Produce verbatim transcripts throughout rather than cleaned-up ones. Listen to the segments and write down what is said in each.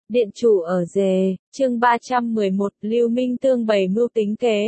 Điện chủ ở rề, chương ba trăm mười một, Lưu Minh Tương bày mưu tính kế.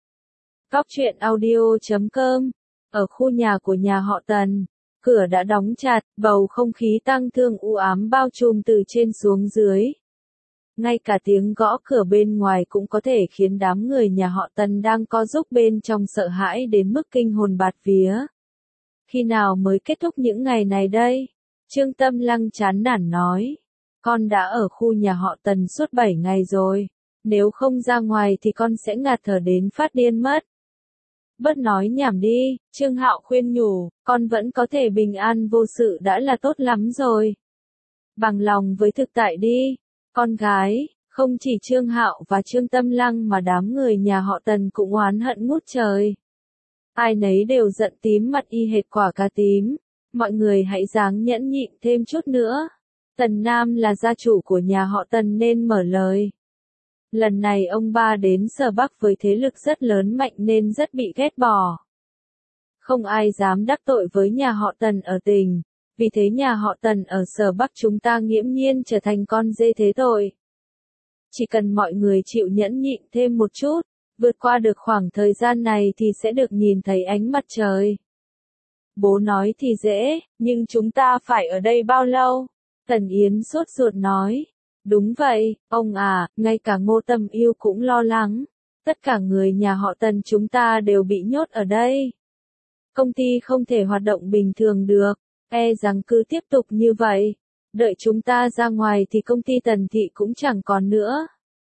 Góc truyện audio chấm com. Ở khu nhà của nhà họ Tần, cửa đã đóng chặt, bầu không khí tang thương u ám bao trùm từ trên xuống dưới. Ngay cả tiếng gõ cửa bên ngoài cũng có thể khiến đám người nhà họ Tần đang co giúp bên trong sợ hãi đến mức kinh hồn bạt vía. Khi nào mới kết thúc những ngày này đây? Trương Tâm Lăng chán nản nói. Con đã ở khu nhà họ Tần suốt bảy ngày rồi. Nếu không ra ngoài thì con sẽ ngạt thở đến phát điên mất. Bớt nói nhảm đi, Trương Hạo khuyên nhủ, con vẫn có thể bình an vô sự đã là tốt lắm rồi. Bằng lòng với thực tại đi, con gái. Không chỉ Trương Hạo và Trương Tâm Lăng mà đám người nhà họ Tần cũng oán hận ngút trời. Ai nấy đều giận tím mặt y hệt quả cà tím. Mọi người hãy ráng nhẫn nhịn thêm chút nữa. Tần Nam là gia chủ của nhà họ Tần nên mở lời. Lần này ông ba đến Sở Bắc với thế lực rất lớn mạnh nên rất bị ghét bỏ. Không ai dám đắc tội với nhà họ Tần ở tỉnh, vì thế nhà họ Tần ở Sở Bắc chúng ta nghiễm nhiên trở thành con dê thế tội. Chỉ cần mọi người chịu nhẫn nhịn thêm một chút, vượt qua được khoảng thời gian này thì sẽ được nhìn thấy ánh mặt trời. Bố nói thì dễ, nhưng chúng ta phải ở đây bao lâu? Tần Yến sốt ruột nói. Đúng vậy, ông à, ngay cả Ngô Tâm Yêu cũng lo lắng. Tất cả người nhà họ Tần chúng ta đều bị nhốt ở đây. Công ty không thể hoạt động bình thường được, e rằng cứ tiếp tục như vậy. Đợi chúng ta ra ngoài thì công ty Tần Thị cũng chẳng còn nữa.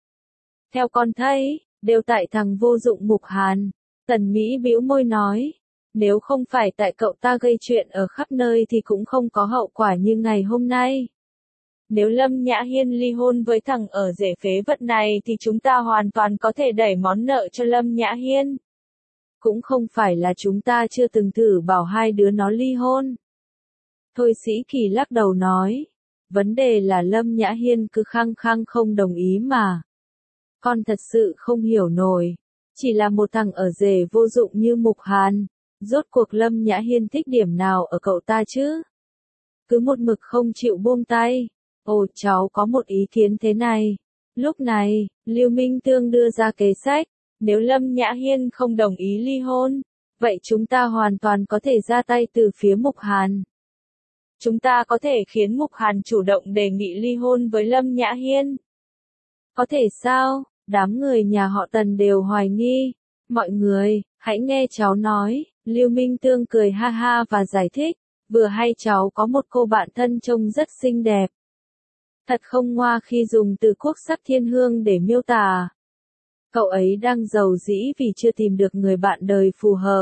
Theo con thấy, đều tại thằng vô dụng Mục Hàn. Tần Mỹ bĩu môi nói. Nếu không phải tại cậu ta gây chuyện ở khắp nơi thì cũng không có hậu quả như ngày hôm nay. Nếu Lâm Nhã Hiên ly hôn với thằng ở rể phế vật này thì chúng ta hoàn toàn có thể đẩy món nợ cho Lâm Nhã Hiên. Cũng không phải là chúng ta chưa từng thử bảo hai đứa nó ly hôn. Thôi Sĩ Kỳ lắc đầu nói. Vấn đề là Lâm Nhã Hiên cứ khăng khăng không đồng ý mà. Con thật sự không hiểu nổi. Chỉ là một thằng ở rể vô dụng như Mục Hàn. Rốt cuộc Lâm Nhã Hiên thích điểm nào ở cậu ta chứ? Cứ một mực không chịu buông tay. Ồ, cháu có một ý kiến thế này. Lúc này, Lưu Minh Tương đưa ra kế sách. Nếu Lâm Nhã Hiên không đồng ý ly hôn, vậy chúng ta hoàn toàn có thể ra tay từ phía Mục Hàn. Chúng ta có thể khiến Mục Hàn chủ động đề nghị ly hôn với Lâm Nhã Hiên. Có thể sao? Đám người nhà họ Tần đều hoài nghi. Mọi người, hãy nghe cháu nói. Lưu Minh Tương cười ha ha và giải thích. Vừa hay cháu có một cô bạn thân trông rất xinh đẹp. Thật không ngoa khi dùng từ quốc sắc thiên hương để miêu tả. Cậu ấy đang giàu dĩ vì chưa tìm được người bạn đời phù hợp.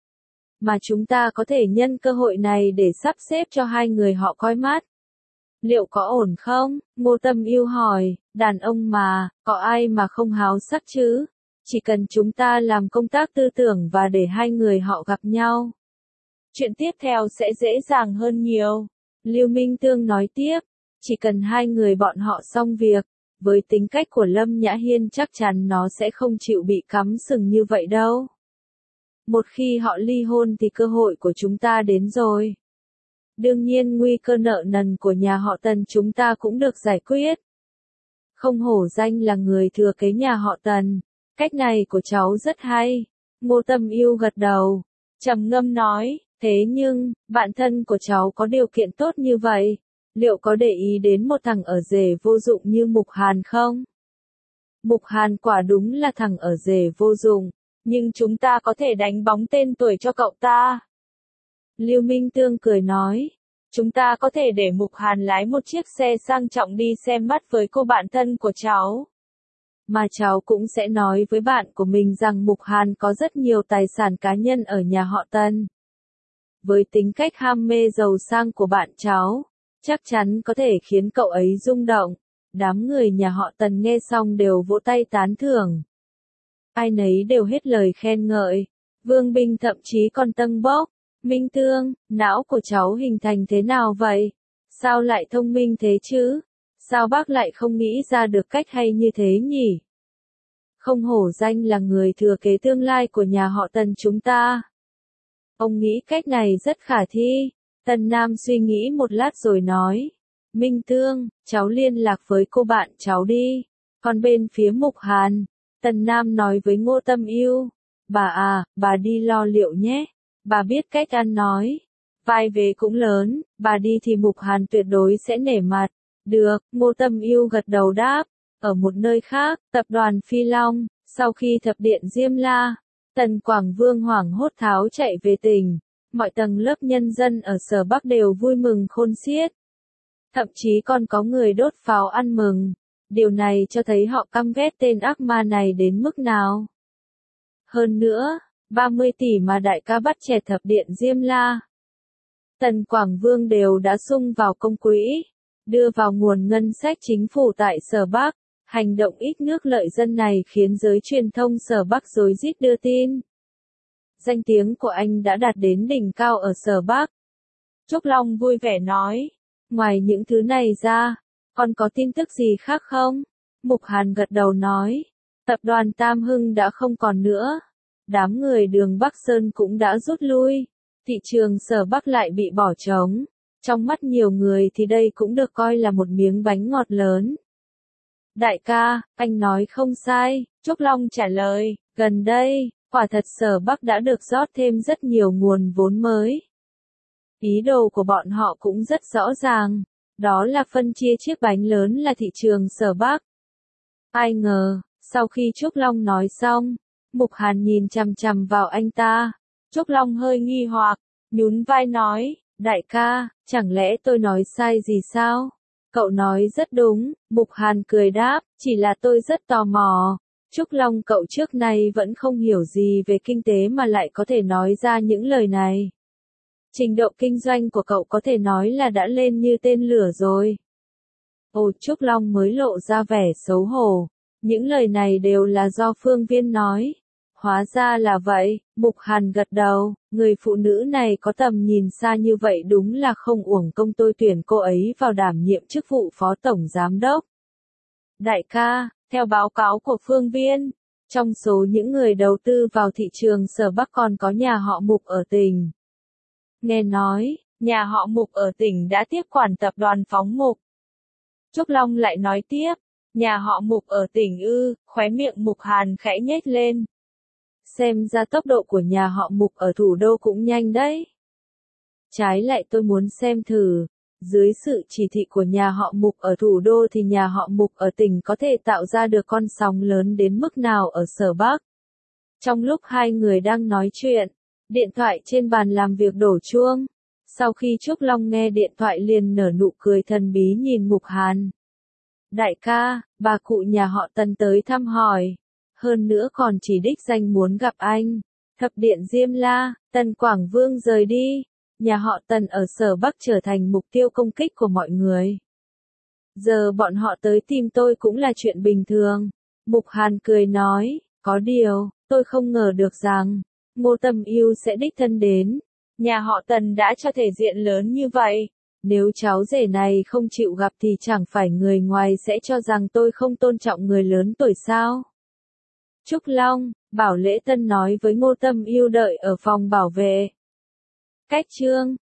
Mà chúng ta có thể nhân cơ hội này để sắp xếp cho hai người họ coi mắt. Liệu có ổn không? Ngô Tâm Yêu hỏi, đàn ông mà, có ai mà không háo sắc chứ? Chỉ cần chúng ta làm công tác tư tưởng và để hai người họ gặp nhau. Chuyện tiếp theo sẽ dễ dàng hơn nhiều. Lưu Minh Tương nói tiếp. Chỉ cần hai người bọn họ xong việc, với tính cách của Lâm Nhã Hiên chắc chắn nó sẽ không chịu bị cắm sừng như vậy đâu. Một khi họ ly hôn thì cơ hội của chúng ta đến rồi. Đương nhiên nguy cơ nợ nần của nhà họ Tần chúng ta cũng được giải quyết. Không hổ danh là người thừa kế nhà họ Tần. Cách này của cháu rất hay. Ngô Tâm Yêu gật đầu. Trầm ngâm nói, thế nhưng, bạn thân của cháu có điều kiện tốt như vậy. Liệu có để ý đến một thằng ở rể vô dụng như Mục Hàn không? Mục Hàn quả đúng là thằng ở rể vô dụng, nhưng chúng ta có thể đánh bóng tên tuổi cho cậu ta. Lưu Minh Tương cười nói, chúng ta có thể để Mục Hàn lái một chiếc xe sang trọng đi xem mắt với cô bạn thân của cháu. Mà cháu cũng sẽ nói với bạn của mình rằng Mục Hàn có rất nhiều tài sản cá nhân ở nhà họ Tần. Với tính cách ham mê giàu sang của bạn cháu, chắc chắn có thể khiến cậu ấy rung động. Đám người nhà họ Tần nghe xong đều vỗ tay tán thưởng. Ai nấy đều hết lời khen ngợi. Vương Bình thậm chí còn tâng bốc. Minh Tương, não của cháu hình thành thế nào vậy? Sao lại thông minh thế chứ? Sao bác lại không nghĩ ra được cách hay như thế nhỉ? Không hổ danh là người thừa kế tương lai của nhà họ Tần chúng ta. Ông nghĩ cách này rất khả thi. Tần Nam suy nghĩ một lát rồi nói. Minh Tương, cháu liên lạc với cô bạn cháu đi. Còn bên phía Mục Hàn, Tần Nam nói với Ngô Tâm Yêu, bà à, bà đi lo liệu nhé. Bà biết cách ăn nói. Vai vế cũng lớn, bà đi thì Mục Hàn tuyệt đối sẽ nể mặt. Được, Ngô Tâm Yêu gật đầu đáp. Ở một nơi khác, tập đoàn Phi Long, sau khi thập điện Diêm La, Tần Quảng Vương hoảng hốt tháo chạy về tỉnh. Mọi tầng lớp nhân dân ở Sở Bắc đều vui mừng khôn xiết. Thậm chí còn có người đốt pháo ăn mừng. Điều này cho thấy họ căm ghét tên ác ma này đến mức nào. Hơn nữa, ba mươi tỷ mà đại ca bắt chẹt thập điện Diêm La, Tần Quảng Vương đều đã sung vào công quỹ, đưa vào nguồn ngân sách chính phủ tại Sở Bắc. Hành động ít nước lợi dân này khiến giới truyền thông Sở Bắc rối rít đưa tin. Danh tiếng của anh đã đạt đến đỉnh cao ở Sở Bắc. Trúc Long vui vẻ nói, ngoài những thứ này ra, còn có tin tức gì khác không? Mục Hàn gật đầu nói, tập đoàn Tam Hưng đã không còn nữa. Đám người đường Bắc Sơn cũng đã rút lui. Thị trường Sở Bắc lại bị bỏ trống. Trong mắt nhiều người thì đây cũng được coi là một miếng bánh ngọt lớn. Đại ca, anh nói không sai, Trúc Long trả lời, gần đây, quả thật Sở Bắc đã được rót thêm rất nhiều nguồn vốn mới. Ý đồ của bọn họ cũng rất rõ ràng, đó là phân chia chiếc bánh lớn là thị trường Sở Bắc. Ai ngờ, sau khi Trúc Long nói xong, Mục Hàn nhìn chằm chằm vào anh ta. Trúc Long hơi nghi hoặc, nhún vai nói, đại ca, chẳng lẽ tôi nói sai gì sao? Cậu nói rất đúng, Mục Hàn cười đáp, chỉ là tôi rất tò mò. Trúc Long cậu trước nay vẫn không hiểu gì về kinh tế mà lại có thể nói ra những lời này. Trình độ kinh doanh của cậu có thể nói là đã lên như tên lửa rồi. Ồ, Trúc Long mới lộ ra vẻ xấu hổ. Những lời này đều là do Phương Viên nói. Hóa ra là vậy, Mục Hàn gật đầu, người phụ nữ này có tầm nhìn xa như vậy đúng là không uổng công tôi tuyển cô ấy vào đảm nhiệm chức vụ phó tổng giám đốc. Đại ca, theo báo cáo của Phương Viên, trong số những người đầu tư vào thị trường Sở Bắc còn có nhà họ Mục ở tỉnh. Nghe nói, nhà họ Mục ở tỉnh đã tiếp quản tập đoàn Phóng Mục. Trúc Long lại nói tiếp, nhà họ Mục ở tỉnh ư, khóe miệng Mục Hàn khẽ nhếch lên. Xem ra tốc độ của nhà họ Mục ở thủ đô cũng nhanh đấy. Trái lại tôi muốn xem thử, dưới sự chỉ thị của nhà họ Mục ở thủ đô thì nhà họ Mục ở tỉnh có thể tạo ra được con sóng lớn đến mức nào ở Sở Bắc. Trong lúc hai người đang nói chuyện, điện thoại trên bàn làm việc đổ chuông. Sau khi Trúc Long nghe điện thoại liền nở nụ cười thần bí nhìn Mục Hàn. Đại ca, bà cụ nhà họ Tần tới thăm hỏi. Hơn nữa còn chỉ đích danh muốn gặp anh. Thập điện Diêm La, Tần Quảng Vương rời đi. Nhà họ Tần ở Sở Bắc trở thành mục tiêu công kích của mọi người. Giờ bọn họ tới tìm tôi cũng là chuyện bình thường. Mục Hàn cười nói, có điều, tôi không ngờ được rằng, Ngô Tâm Yêu sẽ đích thân đến. Nhà họ Tần đã cho thể diện lớn như vậy. Nếu cháu rể này không chịu gặp thì chẳng phải người ngoài sẽ cho rằng tôi không tôn trọng người lớn tuổi sao? Trúc Long, Bảo Lễ Tân nói với Ngô Tâm Yêu đợi ở phòng bảo vệ. Cách chương